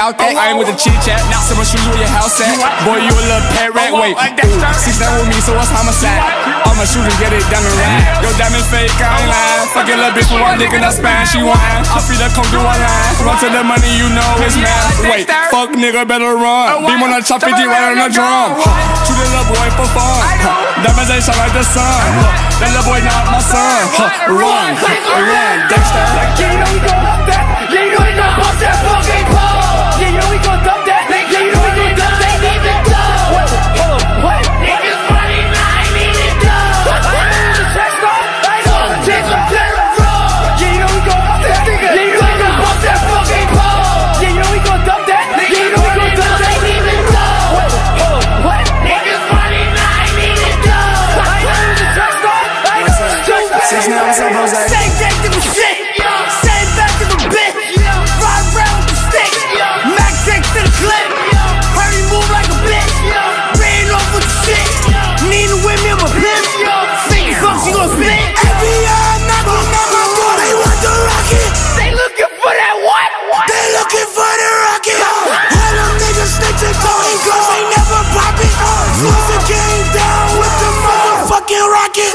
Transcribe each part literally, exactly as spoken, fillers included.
about that. I ain't with the chit chat. Now someone shoot you where your house at. Boy, you a little pet rat. Wait, ooh, six nine with me, so what's homicide? I'ma shoot and get it done and ride. Yo, diamond fake, I ain't lying. Fucking little bitch with one dick in her spine. She whine. I feed her coke through one line. Run to the money, you know it's mine. Wait, fuck nigga, better run. Beam on the chop fifty right on the drum. Shoot a little boy for fun. Diamonds ain't shine like the sun. That little boy not my son. Run, run, Dexter. Yeah, you know we gon' dump that. Yeah, you know we gon' bust that fucking pole. Yeah, you know we gon' dump that. Yeah, you know we gon' dump that. Need it done. What? Hold on. What? Niggas money, now I need it done. I need the text off. I know. Text off. Yeah, you know we gon' dump that. Yeah, you know we gon' bust that fucking pole. Yeah, you know we gon' dump that. Yeah, you know we gon' dump that. Need it done. What? Hold on. What? Niggas money, now I need it done. I know the text off. I know. Six now, what's up, Jose? Same thing to the shit. Same back to the bitch. Ride around with the stick. Mac takes to the clip. Hurry, move like a bitch. Ran off with the shit. Nina with me, I'm a pimp. Think fuck, she gon' spit. F B I knocking on my door, they want the rocket. They looking for that what? They looking for the rocket. All them niggas snitching, going cause they never pop it. Closer came down with the motherfucking rocket.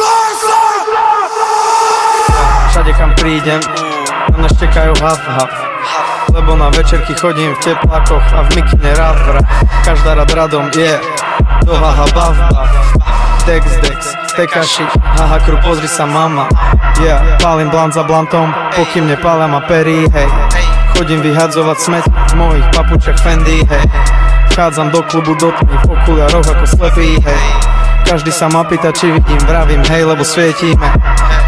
Všade kam prídem, na mňa štekajú haf haf. Lebo na večerky chodím v teplákoch a v mikine rád vrah. Každá rad radom je, do haha bav bav. Dex dex, tekaši, haha kru pozri sa mama. Yeah, pálim blant za blantom, pokým nepália ma perí, hej. Chodím vyhadzovať smeť v mojich papučach Fendi, hej. Vchádzam do klubu do tmy v okuliaroch ako slepý, hej. Každý sa ma pýta, či vidím, vravím hej, lebo svietíme.